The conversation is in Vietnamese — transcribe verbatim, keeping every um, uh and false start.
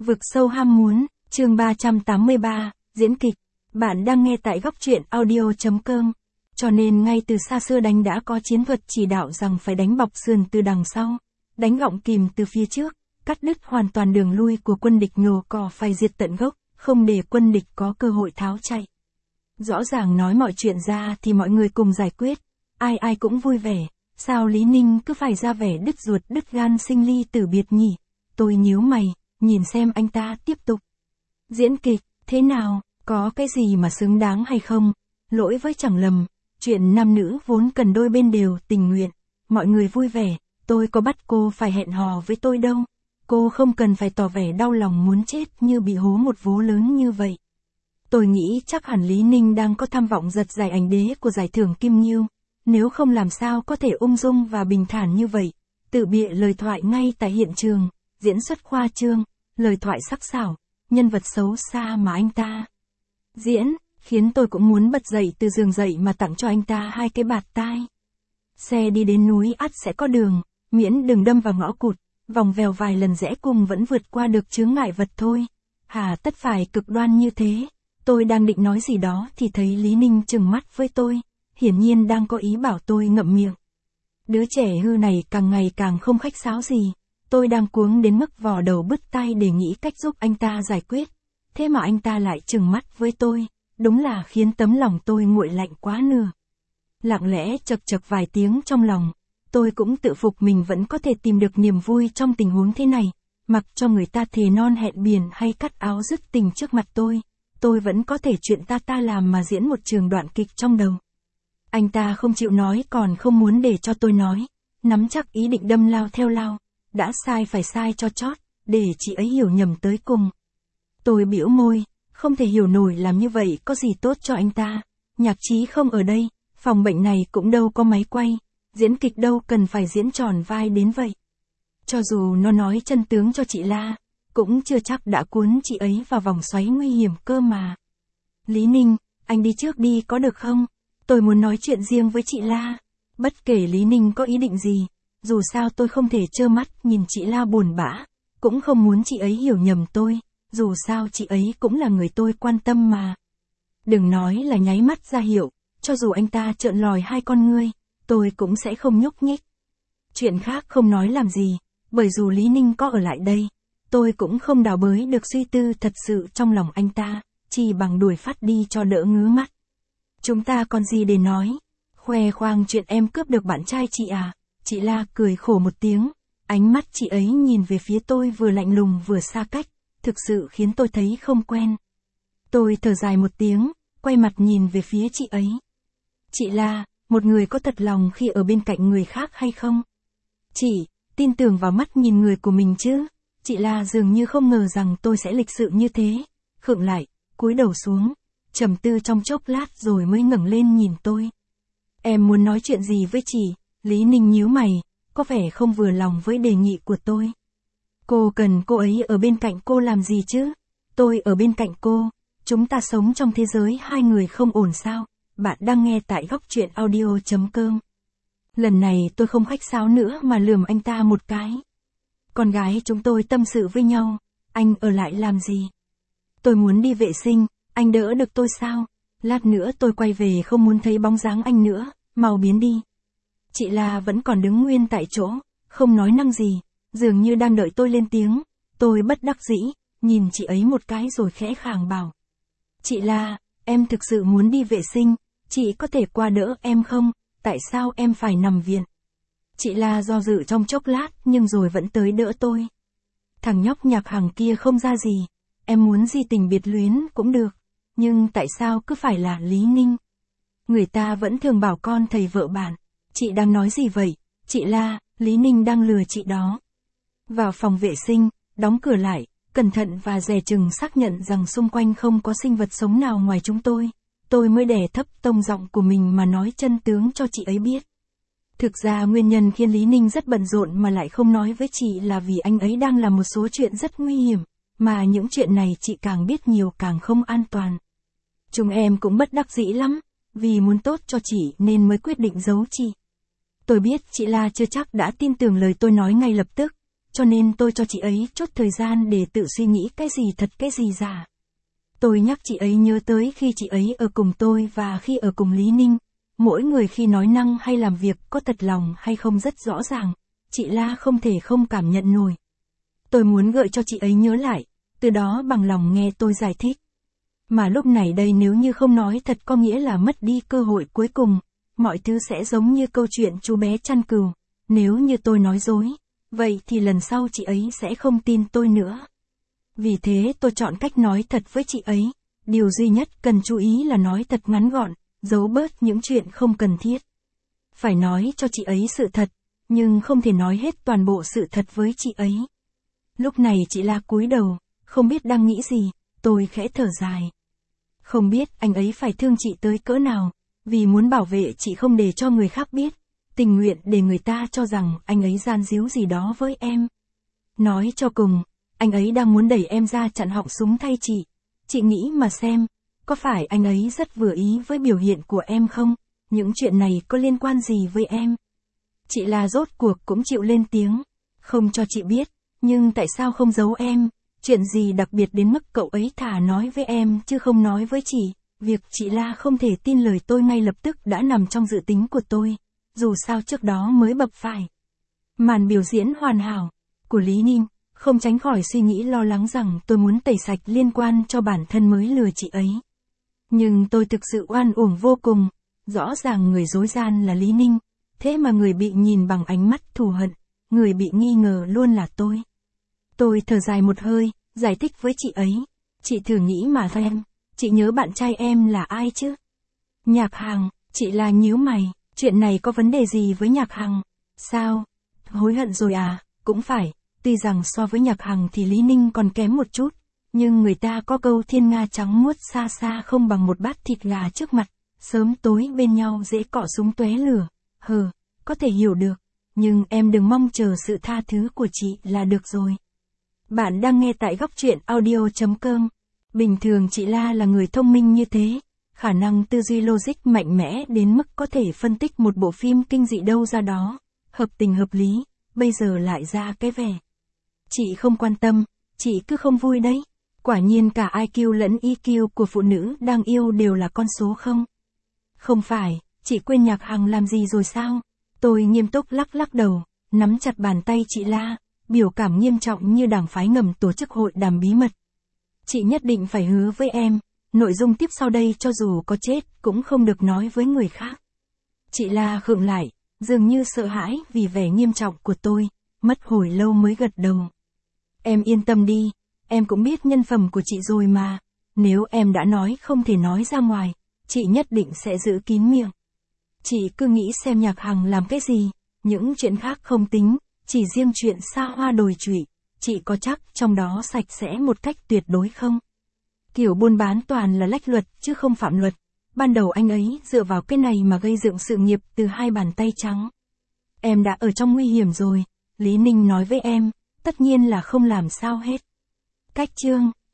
Vực sâu ham muốn, chương ba trăm tám mươi ba, diễn kịch. Bạn đang nghe tại góc truyện audio chấm com. Cho nên ngay từ xa xưa đánh đã có chiến thuật chỉ đạo rằng phải đánh bọc sườn từ đằng sau, đánh gọng kìm từ phía trước, cắt đứt hoàn toàn đường lui của quân địch, nhổ cỏ phải diệt tận gốc, không để quân địch có cơ hội tháo chạy. Rõ ràng nói mọi chuyện ra thì mọi người cùng giải quyết, ai ai cũng vui vẻ, sao Lý Ninh cứ phải ra vẻ đứt ruột đứt gan sinh ly tử biệt nhỉ? Tôi nhíu mày, nhìn xem anh ta tiếp tục. Diễn kịch, thế nào, có cái gì mà xứng đáng hay không? Lỗi với chẳng lầm, chuyện nam nữ vốn cần đôi bên đều tình nguyện, mọi người vui vẻ, tôi có bắt cô phải hẹn hò với tôi đâu. Cô không cần phải tỏ vẻ đau lòng muốn chết như bị hố một vố lớn như vậy. Tôi nghĩ chắc hẳn Lý Ninh đang có tham vọng giật giải ảnh đế của giải thưởng Kim Nghiêu, nếu không làm sao có thể ung dung và bình thản như vậy, tự bịa lời thoại ngay tại hiện trường, diễn xuất khoa trương, lời thoại sắc sảo, nhân vật xấu xa mà anh ta diễn, khiến tôi cũng muốn bật dậy từ giường dậy mà tặng cho anh ta hai cái bạt tai. Xe đi đến núi ắt sẽ có đường, miễn đừng đâm vào ngõ cụt, vòng vèo vài lần rẽ cùng vẫn vượt qua được chướng ngại vật thôi. Hà tất phải cực đoan như thế. Tôi đang định nói gì đó thì thấy Lý Ninh trừng mắt với tôi, hiển nhiên đang có ý bảo tôi ngậm miệng. Đứa trẻ hư này càng ngày càng không khách sáo gì, tôi đang cuống đến mức vò đầu bứt tai để nghĩ cách giúp anh ta giải quyết, thế mà anh ta lại trừng mắt với tôi, đúng là khiến tấm lòng tôi nguội lạnh quá nửa. Lặng lẽ chật chật vài tiếng trong lòng, tôi cũng tự phục mình vẫn có thể tìm được niềm vui trong tình huống thế này, mặc cho người ta thề non hẹn biển hay cắt áo dứt tình trước mặt tôi. Tôi vẫn có thể chuyện ta ta làm mà diễn một trường đoạn kịch trong đầu. Anh ta không chịu nói còn không muốn để cho tôi nói, nắm chắc ý định đâm lao theo lao, đã sai phải sai cho chót, để chị ấy hiểu nhầm tới cùng. Tôi bĩu môi, không thể hiểu nổi làm như vậy có gì tốt cho anh ta, nhạc trí không ở đây, phòng bệnh này cũng đâu có máy quay, diễn kịch đâu cần phải diễn tròn vai đến vậy. Cho dù nó nói chân tướng cho chị La, cũng chưa chắc đã cuốn chị ấy vào vòng xoáy nguy hiểm cơ mà. Lý Ninh, anh đi trước đi có được không? Tôi muốn nói chuyện riêng với chị La. Bất kể Lý Ninh có ý định gì, dù sao tôi không thể trơ mắt nhìn chị La buồn bã, cũng không muốn chị ấy hiểu nhầm tôi, dù sao chị ấy cũng là người tôi quan tâm mà. Đừng nói là nháy mắt ra hiệu, cho dù anh ta trợn lòi hai con ngươi, tôi cũng sẽ không nhúc nhích. Chuyện khác không nói làm gì, bởi dù Lý Ninh có ở lại đây, tôi cũng không đào bới được suy tư thật sự trong lòng anh ta, chỉ bằng đuổi phát đi cho đỡ ngứa mắt. Chúng ta còn gì để nói? Khoe khoang chuyện em cướp được bạn trai chị à? Chị La cười khổ một tiếng, ánh mắt chị ấy nhìn về phía tôi vừa lạnh lùng vừa xa cách, thực sự khiến tôi thấy không quen. Tôi thở dài một tiếng, quay mặt nhìn về phía chị ấy. Chị La, một người có thật lòng khi ở bên cạnh người khác hay không? Chị, tin tưởng vào mắt nhìn người của mình chứ? Chị La dường như không ngờ rằng tôi sẽ lịch sự như thế, khựng lại, cúi đầu xuống, trầm tư trong chốc lát rồi mới ngẩng lên nhìn tôi. Em muốn nói chuyện gì với chị? Lý Ninh nhíu mày, có vẻ không vừa lòng với đề nghị của tôi. Cô cần cô ấy ở bên cạnh cô làm gì chứ? Tôi ở bên cạnh cô, chúng ta sống trong thế giới hai người không ổn sao? Bạn đang nghe tại góc truyện audio chấm com. Lần này tôi không khách sáo nữa mà lườm anh ta một cái. Con gái chúng tôi tâm sự với nhau, anh ở lại làm gì? Tôi muốn đi vệ sinh, anh đỡ được tôi sao? Lát nữa tôi quay về không muốn thấy bóng dáng anh nữa, mau biến đi. Chị La vẫn còn đứng nguyên tại chỗ, không nói năng gì, dường như đang đợi tôi lên tiếng. Tôi bất đắc dĩ, nhìn chị ấy một cái rồi khẽ khàng bảo. Chị La, em thực sự muốn đi vệ sinh, chị có thể qua đỡ em không? Tại sao em phải nằm viện? Chị La do dự trong chốc lát nhưng rồi vẫn tới đỡ tôi. Thằng nhóc Nhạc Hằng kia không ra gì, em muốn di tình biệt luyến cũng được, nhưng tại sao cứ phải là Lý Ninh? Người ta vẫn thường bảo con thầy vợ bạn. Chị đang nói gì vậy? Chị La, Lý Ninh đang lừa chị đó. Vào phòng vệ sinh, đóng cửa lại, cẩn thận và dè chừng xác nhận rằng xung quanh không có sinh vật sống nào ngoài chúng tôi. Tôi mới đè thấp tông giọng của mình mà nói chân tướng cho chị ấy biết. Thực ra nguyên nhân khiến Lý Ninh rất bận rộn mà lại không nói với chị là vì anh ấy đang làm một số chuyện rất nguy hiểm, mà những chuyện này chị càng biết nhiều càng không an toàn. Chúng em cũng bất đắc dĩ lắm, vì muốn tốt cho chị nên mới quyết định giấu chị. Tôi biết chị La chưa chắc đã tin tưởng lời tôi nói ngay lập tức, cho nên tôi cho chị ấy chút thời gian để tự suy nghĩ cái gì thật cái gì giả. Tôi nhắc chị ấy nhớ tới khi chị ấy ở cùng tôi và khi ở cùng Lý Ninh. Mỗi người khi nói năng hay làm việc có thật lòng hay không rất rõ ràng, chị La không thể không cảm nhận nổi. Tôi muốn gợi cho chị ấy nhớ lại, từ đó bằng lòng nghe tôi giải thích. Mà lúc này đây nếu như không nói thật có nghĩa là mất đi cơ hội cuối cùng, mọi thứ sẽ giống như câu chuyện chú bé chăn cừu. Nếu như tôi nói dối, vậy thì lần sau chị ấy sẽ không tin tôi nữa. Vì thế tôi chọn cách nói thật với chị ấy, điều duy nhất cần chú ý là nói thật ngắn gọn, giấu bớt những chuyện không cần thiết. Phải nói cho chị ấy sự thật, nhưng không thể nói hết toàn bộ sự thật với chị ấy. Lúc này chị La cúi đầu, không biết đang nghĩ gì, tôi khẽ thở dài. Không biết anh ấy phải thương chị tới cỡ nào, vì muốn bảo vệ chị không để cho người khác biết, tình nguyện để người ta cho rằng anh ấy gian díu gì đó với em. Nói cho cùng, anh ấy đang muốn đẩy em ra chặn họng súng thay chị. Chị nghĩ mà xem, có phải anh ấy rất vừa ý với biểu hiện của em không? Những chuyện này có liên quan gì với em? Chị La rốt cuộc cũng chịu lên tiếng, không cho chị biết, nhưng tại sao không giấu em? Chuyện gì đặc biệt đến mức cậu ấy thả nói với em chứ không nói với chị? Việc chị La không thể tin lời tôi ngay lập tức đã nằm trong dự tính của tôi, dù sao trước đó mới bập phải. Màn biểu diễn hoàn hảo của Lý Ninh, không tránh khỏi suy nghĩ lo lắng rằng tôi muốn tẩy sạch liên quan cho bản thân mới lừa chị ấy. Nhưng tôi thực sự oan uổng vô cùng, rõ ràng người dối gian là Lý Ninh, thế mà người bị nhìn bằng ánh mắt thù hận, người bị nghi ngờ luôn là tôi. Tôi thở dài một hơi, giải thích với chị ấy, chị thử nghĩ mà xem, chị nhớ bạn trai em là ai chứ? Nhạc Hằng. Chị La nhíu mày, chuyện này có vấn đề gì với Nhạc Hằng? Sao? Hối hận rồi à? Cũng phải, tuy rằng so với Nhạc Hằng thì Lý Ninh còn kém một chút, nhưng người ta có câu thiên nga trắng muốt xa xa không bằng một bát thịt gà trước mặt, sớm tối bên nhau dễ cọ súng tóe lửa. Hừ, có thể hiểu được, nhưng em đừng mong chờ sự tha thứ của chị là được rồi. Bạn đang nghe tại góc truyện audio chấm com. Bình thường chị La là người thông minh như thế, khả năng tư duy logic mạnh mẽ đến mức có thể phân tích một bộ phim kinh dị đâu ra đó, hợp tình hợp lý, bây giờ lại ra cái vẻ. Chị không quan tâm, chị cứ không vui đấy. Quả nhiên cả i kiu lẫn e kiu của phụ nữ đang yêu đều là con số không? Không phải, chị quên Nhạc Hằng làm gì rồi sao? Tôi nghiêm túc lắc lắc đầu, nắm chặt bàn tay chị La, biểu cảm nghiêm trọng như đảng phái ngầm tổ chức hội đàm bí mật. Chị nhất định phải hứa với em, nội dung tiếp sau đây cho dù có chết cũng không được nói với người khác. Chị La khựng lại, dường như sợ hãi vì vẻ nghiêm trọng của tôi, mất hồi lâu mới gật đầu. Em yên tâm đi, em cũng biết nhân phẩm của chị rồi mà, nếu em đã nói không thể nói ra ngoài, chị nhất định sẽ giữ kín miệng. Chị cứ nghĩ xem Nhạc Hằng làm cái gì, những chuyện khác không tính, chỉ riêng chuyện xa hoa đồi trụy, chị có chắc trong đó sạch sẽ một cách tuyệt đối không? Kiểu buôn bán toàn là lách luật chứ không phạm luật. Ban đầu anh ấy dựa vào cái này mà gây dựng sự nghiệp từ hai bàn tay trắng. Em đã ở trong nguy hiểm rồi, Lý Ninh nói với em, tất nhiên là không làm sao hết. Cách chương